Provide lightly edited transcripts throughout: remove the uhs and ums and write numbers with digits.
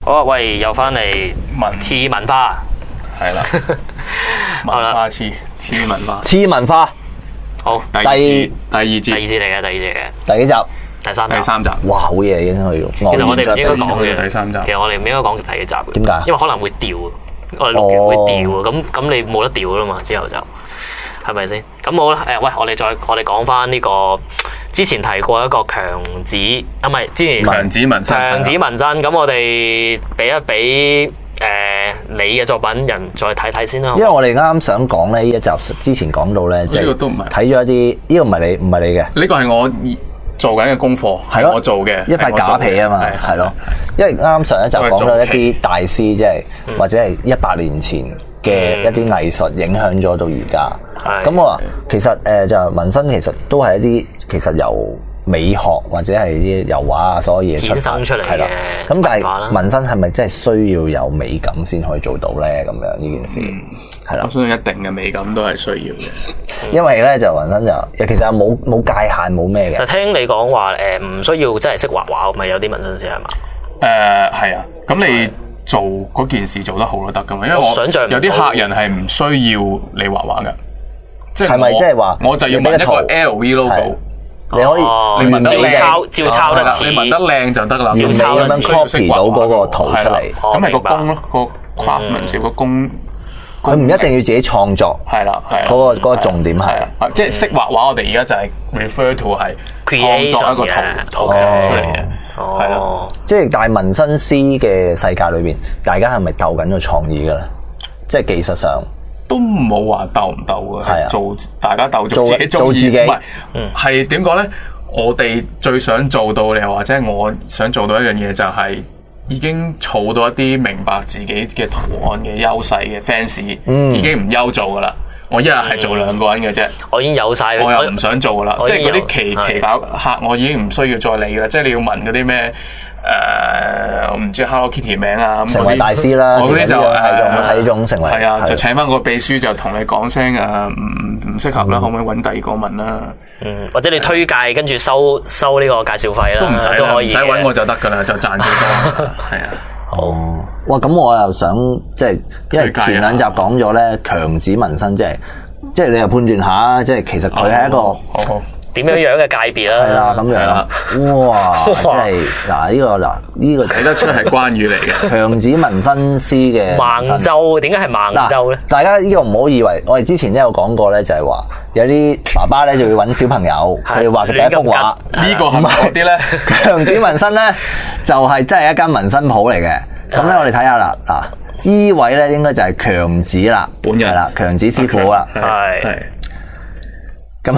好，喂，又翻嚟次文化， 係啦，文化次文化， 次文化， 好， 第二節嚟嘅， 第幾集？ 第三集， 哇，好嘢，已經去到。 其實我哋唔應該講嘅第三集， 其實我哋唔應該講第幾集嘅。 點解？ 因為可能會掉，我哋錄完會掉，咁你冇得掉啦嘛，之後就係咪先？咁好啦，喂，我哋講翻呢個之前提過一個強子，唔係之前強子紋身， 咁我哋俾一俾你嘅作品人再睇睇先啦。 因為我哋啱啱想講咧，呢一集之前講到咧，即係睇咗一啲，呢個唔係你嘅， 呢個係我做緊嘅功課，係我做嘅一塊假皮啊嘛，係咯。因為啱啱上一集講咗一啲大師，即係或者係100年前嘅一啲藝術影響咗到而家。咁我話其實就紋身其實都係一啲其實由美學或者係啲油畫啊所有嘢衍生出嚟嘅。 咁但係紋身係咪真係需要有美感先可以做到咧？咁樣呢件事係啦， 我相信一定嘅美感都係需要嘅。 因為咧就紋身就其實冇界限冇咩嘅。 就聽你講話唔需要真係識畫畫，咪有啲紋身師係嘛？ 係啊，咁你做嗰件事做得好都得噶嘛？因為我有啲客人係唔需要你畫畫噶，即係咪即係話我就要紋一個 LV logo。 你可以你紋得照抄得似， 你紋得靚就得啦。 照抄咁樣 copy 到嗰個圖出嚟， 咁係個工咯，個 craftsmanship 個工。 佢唔一定要自己創作， 係啦， 嗰個重點係即係識畫畫。我哋而家就係 refer to 係創作一個圖出嚟嘅，係啦。 即係但係紋身師嘅世界裏邊，大家係咪鬥緊個創意噶咧？即係技術上。 都冇話鬥唔鬥嘅，做大家鬥做自己中意，唔係係點講咧？我哋最想做到嘅，或者我想做到一樣嘢，就係已經儲到一啲明白自己嘅圖案嘅優勢嘅 fans，已經唔憂做噶啦。我一日係做2個人嘅啫， 我已經有晒， 我又唔想做噶啦。即係嗰啲奇搞客，我已經唔需要再理啦。即係你要問嗰啲咩？我唔知 Hello Kitty 名啊， 成為大師啦， 我嗰啲就係呢種成為係啊，就請翻個秘書就同你講聲唔適合啦，可唔可以揾第二個問啦？ 或者你推介跟住收呢個介紹費啦， 都唔使啦，唔使揾我就得噶啦，就賺幾多。係啊， 好哇！咁我又想即係，因為前2集講咗咧，強子紋身即係你又判斷下，即係其實佢係一個點樣嘅界別啦？ 係啦，咁樣哇！即係呢個睇得出係關羽嚟嘅強子紋身師嘅孟州，點解係孟州咧？ 大家呢個唔好以為，我哋之前都有講過咧，就係話有啲爸爸咧就會揾小朋友，佢哋畫嘅第一幅畫。 呢個係咪嗰啲咧？ 強子紋身咧就係真係一間紋身鋪嚟嘅。咁咧我哋睇下啦，呢位咧應該就係強子啦， 本人係啦，強子師傅啦， 係。 咁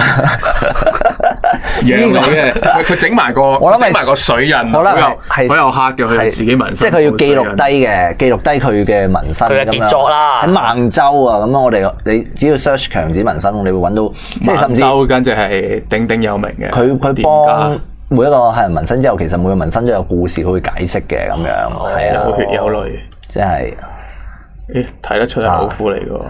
呢個嘅佢整埋個水印，好有黑嘅，佢自己紋身， 即係佢要記錄低佢嘅紋身。 佢嘅傑作啦， 喺孟州啊，咁你只要 search 強子紋身，你會揾到，即係甚至孟州簡直係鼎鼎有名嘅。 佢幫每一個客人紋身之後，其實每個紋身都有故事，佢會解釋嘅咁樣，係啊， 有血有淚， 即係， 睇得出係老虎嚟㗎。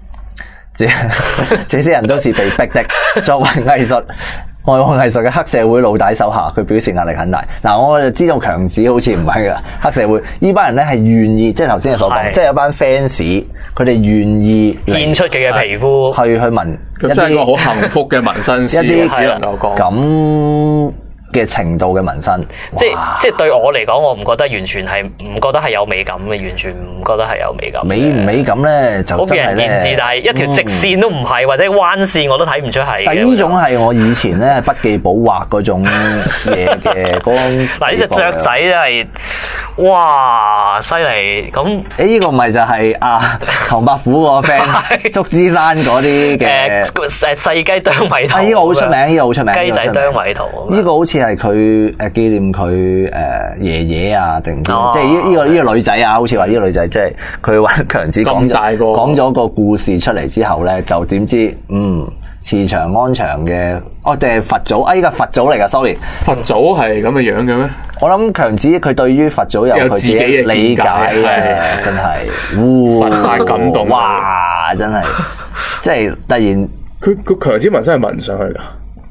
這些人都是被逼的。作為藝術嘅黑社會老大手下，佢表示壓力很大。嗱，我就知道強子好似唔係噶黑社會，呢班人咧係願意，即係頭先你所講，即係有班 fans，佢哋願意獻出佢嘅皮膚去紋一啲， 真係一個好幸福嘅紋身師， 一啲只能夠講咁嘅程度嘅紋身， 即係對我嚟講，我唔覺得完全係唔覺得係有美感嘅，完全唔覺得係有美感。 美唔美感咧就真係咧， 但係一條直線都唔係，或者彎線我都睇唔出係。 但係呢種係我以前咧筆記簿畫嗰種嘢嘅嗰種。 嗱，呢隻雀仔真係哇犀利咁。 呢個咪就係唐伯虎個 friend 祝枝山嗰啲嘅細雞啄米圖。 呢個好出名，呢個好出名。 雞仔啄米圖。呢個好似係佢紀念佢爺爺啊，定唔知？即係呢個女仔啊，好似話呢個女仔即係佢揾強子講咗個故事出嚟之後咧，就點知慈祥安詳嘅定係佛祖？呢個佛祖嚟噶 ，sorry， 佛祖係咁嘅樣嘅咩？ 我諗強子佢對於佛祖有佢自己嘅理解嘅，真係佛法感動， 哇！真係即係突然佢強子紋身係紋上去噶。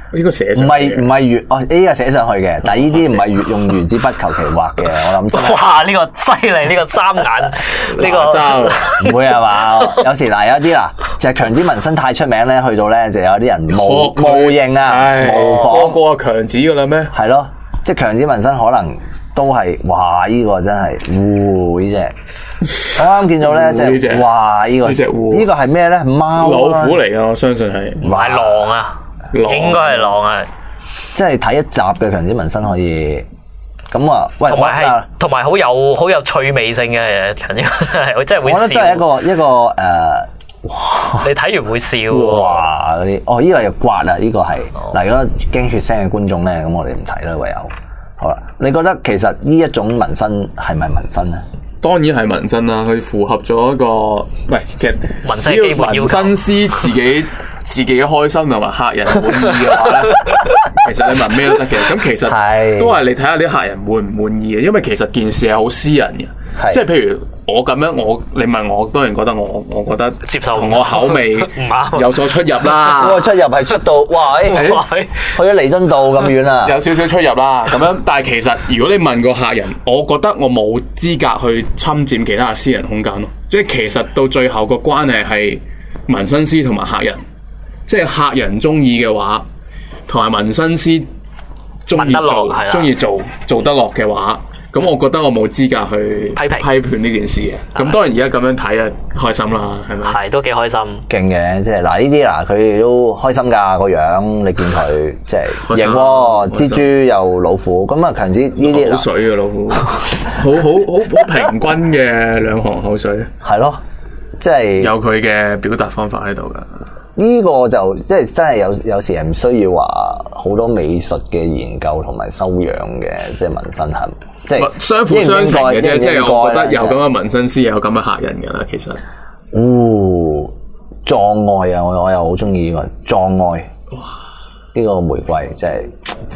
呢個寫唔係月哦，呢個寫上去嘅，但係呢啲唔係用原子筆求其畫嘅，我諗真係。 哇！呢個犀利，呢個三眼，呢個唔會係嘛？有時嗱，有啲嗱，就係強子紋身太出名咧，去到咧就有啲人模認啊，模仿過強子噶啦咩？ 係咯，即係強子紋身可能都係，哇！呢個真係，呢隻我啱見到咧，即係哇！呢個係咩咧？貓老虎嚟噶，我相信係唔係狼啊？應該係狼啊！ 即係睇一集嘅強子紋身可以咁啊！喂， 同埋好有趣味性嘅強子紋身，我真係會笑。 我覺得都係一個哇！ 你睇完會笑哇嗰啲哦，呢個又刮啊！呢個係嗱，如果驚血腥嘅觀眾咧，咁我哋唔睇啦，唯有好啦。你覺得其實呢一種紋身係咪紋身咧？ 當然係紋身啦，佢符合咗一個喂，其實紋身基本要求， 紋身師自己開心同埋客人滿意嘅話咧，其實你紋咩都得嘅。咁其實都係你睇下啲客人滿唔滿意嘅，因為其實件事係好私人嘅。即係譬如我咁樣，你問我，當然覺得我覺得接受同我口味有所出入啦。 嗰個出入係出到哇！去咗彌敦道咁遠啊， 有少少出入啦。咁樣，但係其實如果你問個客人，我覺得我冇資格去侵佔其他私人空間咯。即係其實到最後個關係係紋身師同埋客人。即係客人中意嘅話，同埋紋身師中意做得落嘅話，咁我覺得我冇資格去批評呢件事嘅。咁當然而家咁樣睇啊，開心啦，係咪？ 係都幾開心， 勁嘅。即係嗱呢啲嗱，佢都開心㗎個樣，你見佢即係型喎，蜘蛛又老虎。咁啊，強子呢啲口水嘅老虎，好平均嘅兩行口水。 係咯，即係有佢嘅表達方法喺度㗎。 呢個就即係真係有時係唔需要話好多美術嘅研究同埋修養嘅，即係紋身係即係相輔相成嘅啫。即係我覺得有咁嘅紋身師，有咁嘅客人㗎啦。其實， 壯愛啊！我又好中意呢個壯愛。哇！呢個玫瑰即係，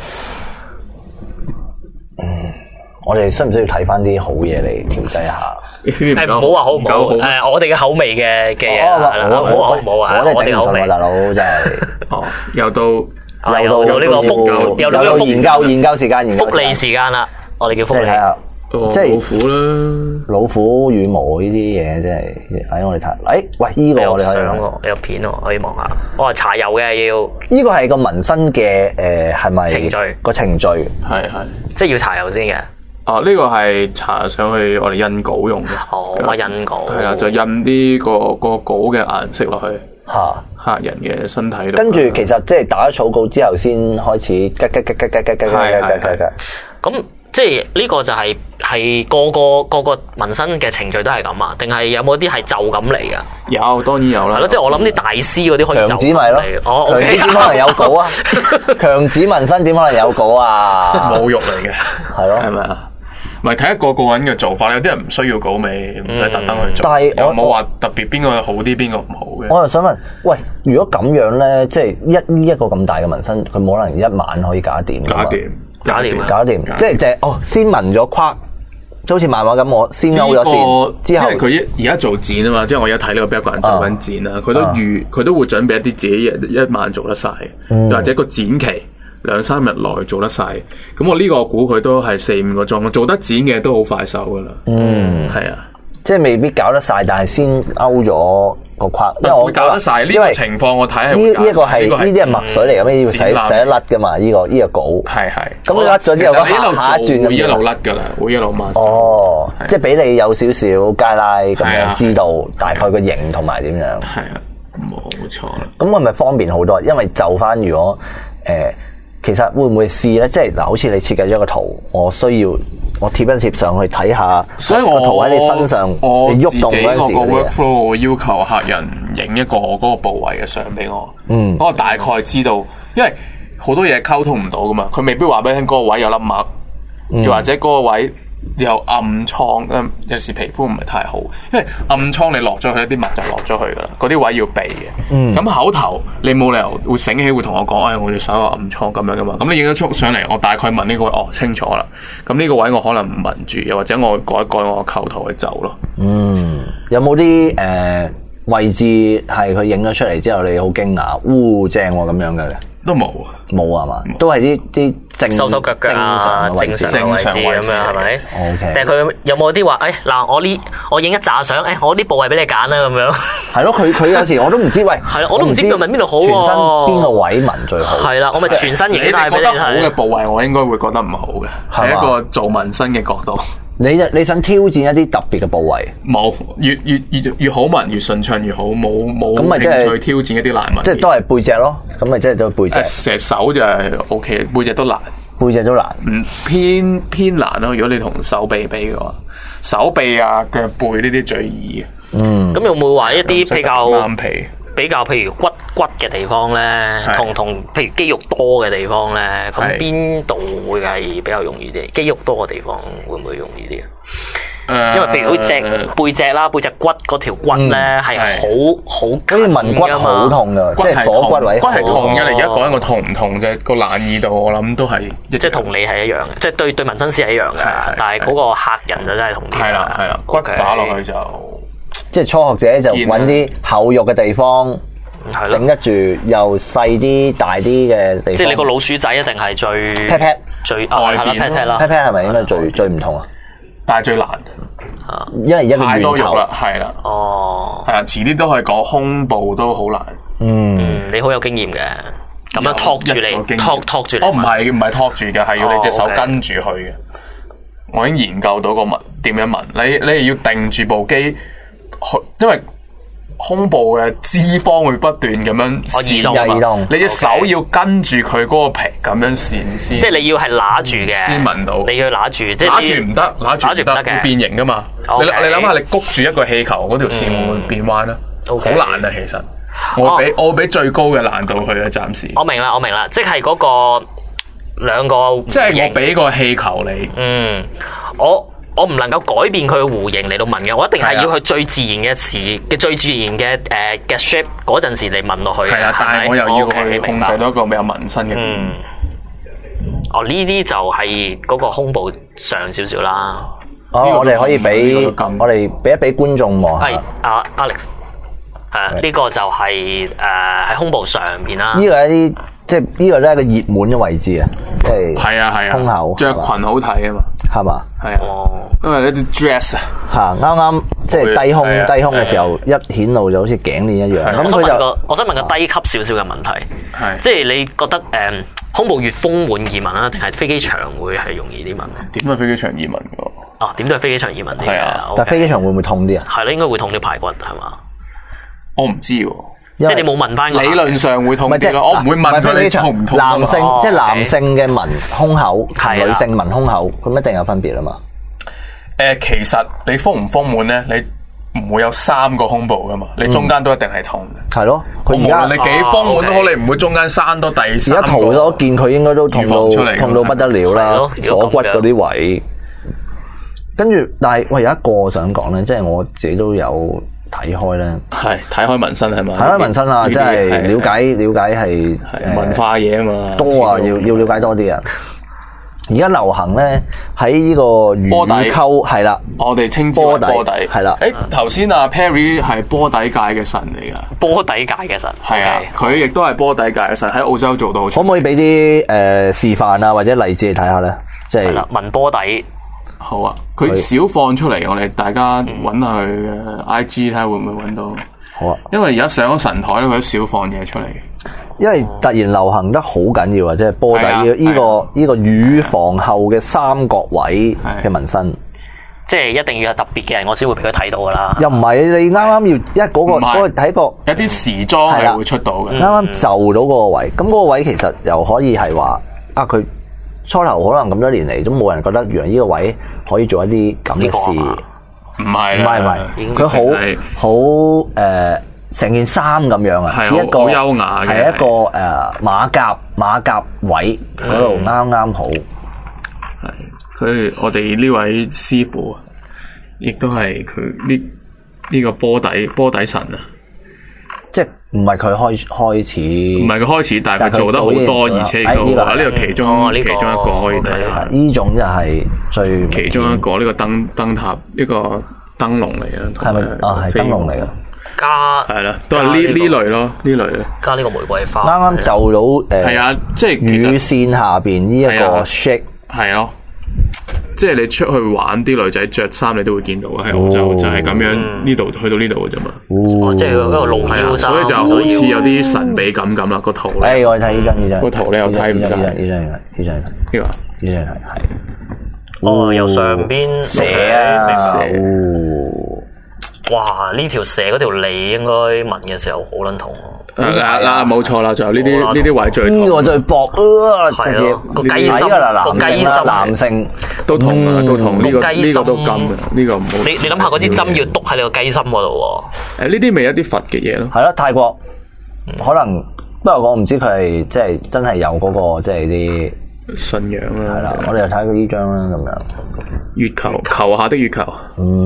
我哋需唔需要睇翻啲好嘢嚟調劑下？ 唔好話好唔好，我哋嘅口味嘅嘢係啦，唔好唔好啊！我哋口味， 大佬真係又到呢個又到研究時間， 福利時間啦！我哋叫福利， 即係老虎啦， 老虎羽毛呢啲嘢，真係喺我哋睇。喂，呢個我哋可以你有片喎，可以望下。我係搽油嘅要。 呢個係個紋身嘅係咪程序？ 個程序係即係要搽油先嘅。 呢個係搽上去我哋印稿用嘅。 印稿係啦，就印啲個稿嘅顏色落去客人嘅身體度。 跟住其實即係打咗草稿之後，先開始吉。 咁即係呢個就係個個紋身嘅程序都係咁啊？定係有冇啲係就咁嚟噶？ 有，當然有啦。 係咯，即係我諗啲大師嗰啲可以就強子咪咯。強子點可能有稿啊？強子紋身點可能有稿啊？ 侮辱嚟嘅， 係咯， 係咪啊？唔係睇一個人嘅做法，有啲人唔需要稿尾，唔使特登去做。 但係我冇話特別邊個好啲，邊個唔好嘅。 我又想問，喂，如果咁樣咧，即係一個咁大嘅紋身，佢冇可能一晚可以搞掂？搞掂，即係先紋咗框，就好似漫畫咁，我先勾咗先。之後因為佢而家做剪啊嘛，即係我而家睇呢個 background 做緊剪啦，佢都會準備一啲自己一晚做得晒，或者個剪期。2-3日內做得晒，咁我呢個估佢都係4-5個鐘，做得剪嘅都好快手噶啦。係啊， 即係未必搞得晒，但係先勾咗個框。因為我搞得晒呢個情況，我睇係呢一個係呢啲係墨水嚟，咁要洗得甩噶嘛？呢個稿係。 咁你甩咗之後， 下一轉會一路甩噶啦，會一路抹。 即係俾你有少少街拉咁樣，知道大概個型同埋點樣。 係啊，冇錯。 咁係咪方便好多？因為就翻如果其實會唔會試咧？即係嗱，好似你設計咗個圖，我需要我貼一貼上去睇下， 所以我圖喺你身上，你喐動嗰陣時， 我自己個 workflow 我要求客人影一個嗰個部位嘅相俾我，我大概知道，因為好多嘢溝通唔到噶嘛，佢未必話俾你聽嗰個位有粒癦，又或者嗰個位有暗瘡，有時皮膚唔係太好，因為暗瘡你落咗去，啲癦就落咗去噶啦，嗰啲位要避嘅。咁口頭你冇理由會醒起會同我講，我哋手有暗瘡咁樣噶嘛。咁你影咗出上嚟，我大概問呢個位，清楚啦。咁呢個位我可能唔紋住，又或者我改一改我個構圖去走咯。 有冇啲位置係佢影咗出嚟之後，你好驚訝，正喎咁樣嘅？ 都冇啊嘛，都係啲正手腳啊，正常嘅位置咁樣係咪 ？OK。 但係佢有冇啲話嗱，我影一紮相，我啲部位俾你揀啦咁樣。 係咯，佢有時我都唔知，喂， 係啦，我都唔知佢問邊度好喎。 全身邊個位紋最好？ 係啦，我咪全身影晒俾你睇。 你覺得好嘅部位，我應該會覺得唔好嘅，係一個做紋身嘅角度。 你想挑戰一啲特別嘅部位？ 冇，越好紋越順暢越好，冇興趣挑戰一啲難紋。 即係都係背脊咯，咁咪即係都背脊。 隻手就係 OK，背脊都難。 背脊都難， 偏難咯。如果你同手臂比嘅話，手臂啊、腳背呢啲最易嘅。 咁有冇話一啲比較譬如骨嘅地方咧，同譬如肌肉多嘅地方咧，咁邊度會係比較容易啲？肌肉多嘅地方會唔會容易啲啊？因為譬如佢背脊啦，背脊骨嗰條骨咧係好跟住紋骨好痛㗎，即係鎖骨位。 骨係痛嘅，你而家講緊個痛唔痛啫？個難易度我諗都係即係同你係一樣嘅，即係對紋身師係一樣嘅，但係嗰個客人就真係同啲。 係啦，骨打落去就。 即係初學者就揾啲厚肉嘅地方，整得住又細啲、大啲嘅地方。 即係你個老鼠仔一定係最 pat 最外邊 pat 啦 ，pat 係咪應該最唔同啊？ 但係最難， 因為一個太多肉啦，係啦， 哦， 係啊，遲啲都係講胸部都好難。 你好有經驗嘅，咁樣托住你，托住你。 我唔係托住嘅，係要你隻手跟住去嘅。我已經研究到個紋點樣紋，你係要定住部機。因為胸部嘅脂肪會不斷咁樣移動，你隻手要跟住佢嗰個皮咁樣線先。即係你要係揦住嘅， 先紋到。 你要揦住，即係揦住唔得，揦住唔得嘅，會變形噶嘛。你諗下，你谷住一個氣球，嗰條線會唔會變彎啊？好難啊，其實。我會俾最高嘅難度佢啊，暫時。 我明啦，即係嗰個兩個， 即係我俾個氣球你。 我唔能夠改變佢嘅弧形嚟到紋嘅，我一定係要佢最自然嘅最自然嘅 shape 嗰陣時嚟紋落去。 係啊，但係我又要去控制到一個比較紋身嘅點。 呢啲就係嗰個胸部上少少啦。 我哋可以俾一俾觀眾望下。 係Alex，呢個就係喺胸部上邊啦。 呢個係一啲即係呢個都係一個熱門嘅位置啊，即係係啊， 胸口着裙好睇啊嘛， 係嘛？ 係啊，因為呢啲 dress 啱啱即係低胸嘅時候一顯露就好似頸鏈一樣。咁佢就我想問個低級少少嘅問題，即係你覺得胸部越豐滿易紋啊，定係飛機場會係容易啲紋咧？ 點解飛機場易紋㗎？ 點都係飛機場易紋啲嘅。 但係飛機場會唔會痛啲啊？ 係咯，應該會痛啲排骨係嘛？ 我唔知喎。 即係你冇問翻， 理論上會痛啲咯。我唔會問佢你痛唔痛。 男性即係男性嘅紋胸口，女性紋胸口，咁一定有分別啊嘛。 其實你豐唔豐滿咧，你唔會有3個胸部噶嘛，你中間都一定係痛嘅。 係咯， 佢無論你幾豐滿都好，你唔會中間生多第3個。 而家圖咗見佢應該都痛到不得了啦，鎖骨嗰啲位。跟住，但係喂有一個我想講咧，即係我自己都有。睇開咧， 係睇開紋身係嘛？ 睇開紋身啊，即係了解係文化嘢啊嘛， 多啊，要了解多啲啊。而家流行咧喺呢個乳溝係啦， 我哋稱之為波底係啦。 頭先阿 Perry 係波底界嘅神嚟噶， 波底界嘅神係啊，佢亦都係波底界嘅神，喺澳洲做到好。 可唔可以俾啲示範啊，或者例子嚟睇下咧？即係紋波底。 好啊，佢少放出嚟，我哋大家揾下佢嘅 IG 睇下會唔會揾到。 好啊， 因為而家上咗神台咧，佢都少放嘢出嚟。 因為突然流行得好緊要啊，即係波底呢個乳房後嘅三角位嘅紋身， 即係一定要有特別嘅人，我先會俾佢睇到噶啦。 又唔係你啱啱要，因為嗰個睇個有啲時裝係會出到嘅， 啱啱就到嗰個位，咁嗰個位其實又可以係話佢。初頭可能咁多年嚟都冇人覺得原來呢個位可以做一啲咁嘅事， 唔係， 佢好成件衫咁樣啊， 係一個好優雅嘅， 係一個馬甲位嗰度啱啱好。 係佢我哋呢位師傅，亦都係佢呢個波底神啊！即係唔係佢開始， 唔係佢開始，但係佢做得好多，而且都呢個其中一個可以睇。 呢種就係最其中一個呢個燈塔，呢個燈籠嚟啊， 係咪啊？係燈籠嚟噶。 加係啦，都係呢類咯，呢類嘅。 加呢個玫瑰花。 啱啱就到係啊，即係乳線下邊呢一個 shake 係咯。即係你出去玩，啲女仔着衫你都會見到嘅，喺澳洲就係咁樣呢度去到呢度嘅啫嘛。 即係嗰個露腰衫， 所以就好似有啲神秘感咁啦。個圖咧， 我睇呢張個圖你又睇唔晒。 呢張哦，由上邊蛇啊！ 哇！呢條蛇嗰條脷應該聞嘅時候好撚痛。 嗱，冇錯啦，就呢啲位最痛。 呢個最薄啊！直接個雞心啦， 男性都痛啊，都痛。呢個都金嘅，呢個唔好。 你諗下嗰支針要篤喺你個雞心嗰度喎。 呢啲咪一啲佛嘅嘢咯。 係咯，泰國可能不過我唔知佢係即係真係有嗰個即係啲信仰啦。 係啦，我哋又睇過呢張啦，咁樣。 月球，球下的月球。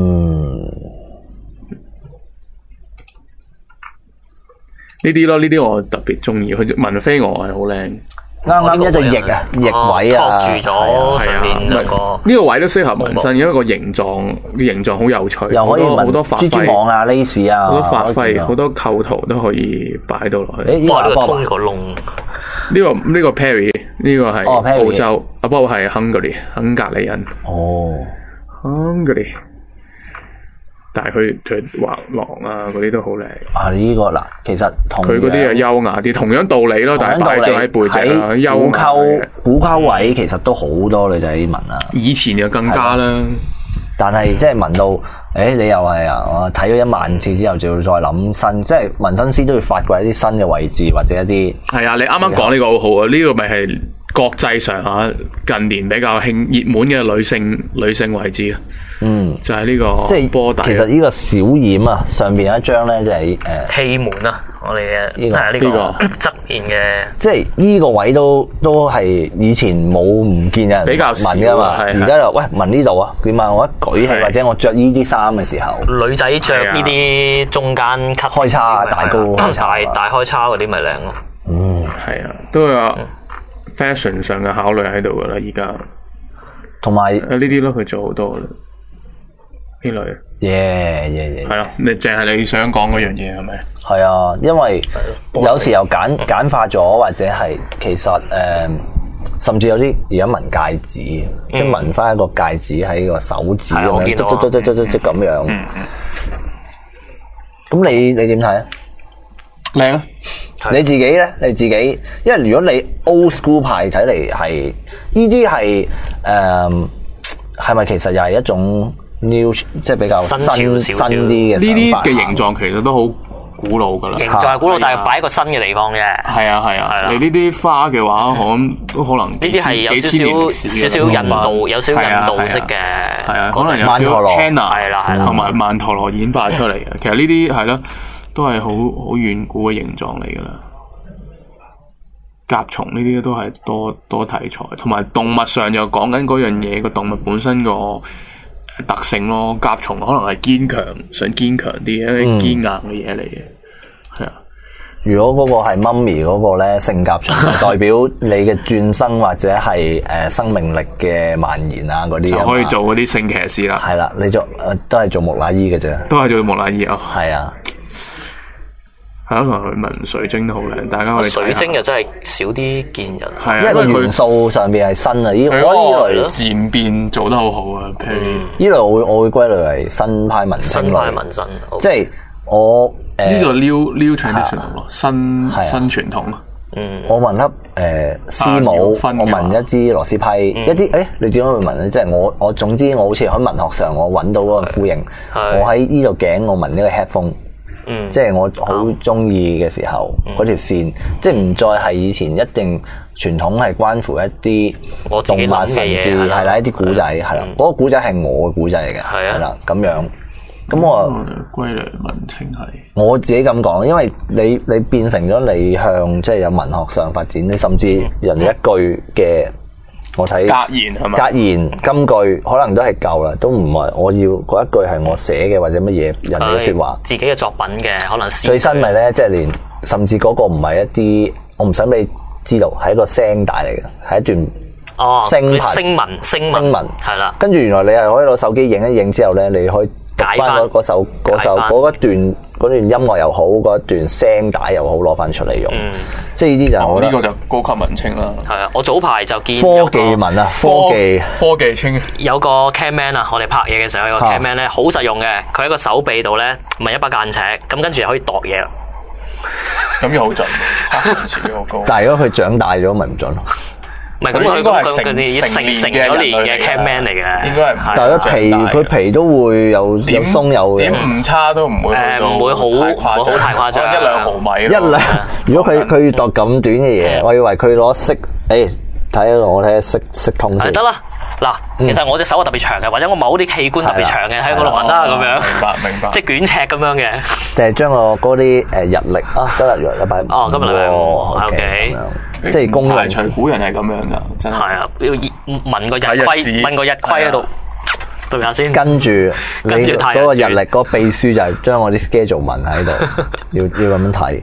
呢啲咯，呢啲我特別中意。佢文飛蛾係好靚， 啱一隻翼啊，翼位啊， 托住咗上面兩個。 呢個位都適合紋身，因為個形狀好有趣， 又可以好多發揮。 蜘蛛網啊、lace 啊， 好多發揮，好多構圖都可以擺到落去。 哇！呢個通個窿。 呢個 Perry， 呢個係澳洲，阿波係亨格里人。 哦 ，Hungary。但係佢畫狼啊嗰啲都好靚啊！呢個嗱，其實同佢嗰啲係優雅啲，同樣道理咯，但係擺咗喺背脊啦，優雅嘅。 虎溝位其實都好多女仔紋啊！ 以前就更加啦， 但係即係紋到，你又係啊！我睇咗10000次之後，就要再諗新，即係紋身師都要發掘一啲新嘅位置或者一啲。係啊！你啱啱講呢個好好啊！呢個咪係國際上近年比較熱門嘅女性位置啊！就係呢個即係波底。其實呢個小染啊，上邊有一張咧，就係氣門啊，我哋嘅呢個側面嘅。即係呢個位都係以前唔見有人比較紋噶嘛，而家就喂紋呢度啊，點啊？我一舉起或者我着呢啲衫嘅時候， 女仔着呢啲中間開叉大高大開叉嗰啲咪靚咯。 係啊，都有 fashion 上嘅考慮喺度噶啦，而家同埋呢啲咯，佢做好多啦。呢類係咯，你淨係你想講嗰樣嘢係咪？ 係啊，因為有時候簡化咗，或者係其實甚至有啲而家紋戒指，即係紋翻一個戒指喺個手指咁樣，即咁樣。咁你點睇啊？ 靚啊！ 你自己咧？你自己，因為如果你 old school 派睇嚟係呢啲係係咪其實又係一種 new 即係比較新啲嘅？呢啲嘅形狀其實都好古老噶啦， 形狀係古老，但係擺一個新嘅地方啫。係啊，你呢啲花嘅話，都可能呢啲係有少少印度，有少少印度式嘅， 係啊，可能有少少 henna 係啦，同埋曼陀羅演化出嚟嘅。其實呢啲係咯，都係好遠古嘅形狀嚟噶啦。甲蟲呢啲都係多題材，同埋動物上又講緊嗰樣嘢，個動物本身個特性咯。甲蟲可能係堅強，想堅強啲，一啲堅硬嘅嘢嚟嘅。係啊， 如果嗰個係媽咪嗰個咧，性甲蟲代表你嘅轉生或者係生命力嘅蔓延啊嗰啲， 就可以做嗰啲聖騎士啦。 係啦，你做都係做木乃伊嘅啫， 都係做木乃伊啊。 係啊。 係咯，同佢紋水晶都好靚，大家可以睇下。 水晶又真係少啲見人， 係啊， 因為個元素上邊係新啊，呢類漸變做得好好啊。譬如呢類我會歸類為新派紋身類，即係我呢個 new traditional 咯，新傳統咯。 我紋粒絲帽，我紋一支螺絲批，一啲你點解會紋咧？即係我總之我好似喺文學上我揾到嗰個呼應，我喺呢度頸我紋呢個 headphone。即係我好中意嘅時候，嗰條線，即係唔再係以前一定傳統係關乎一啲動物神事，係啦，一啲古仔，係啦，嗰個古仔係我嘅古仔嚟嘅，係啦，咁樣。咁我歸類文青係我自己咁講，因為你變成咗你向即係有文學上發展，你甚至人哋一句嘅。我睇格言係嘛？ 格言金句可能都係夠啦，都唔係我要嗰一句係我寫嘅或者乜嘢人哋嘅說話， 自己嘅作品嘅可能最新咪咧，即係連甚至嗰個唔係一啲，我唔想俾你知道係一個聲帶嚟嘅，係一段聲文係啦。跟住原來你係可以攞手機影一影之後咧，你可以解翻嗰段音樂又好，嗰段聲帶又好，攞翻出嚟用。即係呢啲就呢個就高級文青啦。 係啊，我早排就見科技文啊， 科技青有個 camman 啊，我哋拍嘢嘅時候有個 camman 咧，好實用嘅。佢喺個手臂度咧，唔係一把間尺，咁跟住可以度嘢啦。 咁又好準，好高。 但係如果佢長大咗，咪唔準咯。 唔係咁，佢應該係成咗年嘅 camman 嚟嘅， 應該係。 但係佢皮都會有鬆有嘅， 點唔差都唔會唔會好太誇張， 一兩毫米。 如果佢度咁短嘅嘢，我以為佢攞色，我睇下色通先。 得啦。嗱，其實我隻手係特別長嘅，或者我某啲器官特別長嘅，喺個錄音啦咁樣， 明白， 即係捲尺咁樣嘅。 就係將嗰啲日曆今日約150。 哦，今日OK， 即係公排除古人係咁樣噶，真係。係啊，要問個日規，問個日規喺度對下先。 跟住你嗰個日曆嗰個秘書就係將我啲 schedule 文喺度，要咁樣睇。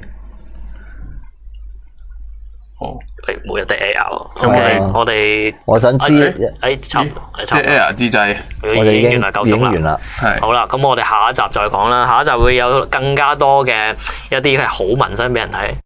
好。 每日的 Air，我想知差唔多 Air 之際， 我哋已經夠鐘完啦。 好啦，咁我哋下一集再講啦。下一集會有更加多嘅一啲係好紋身俾人睇。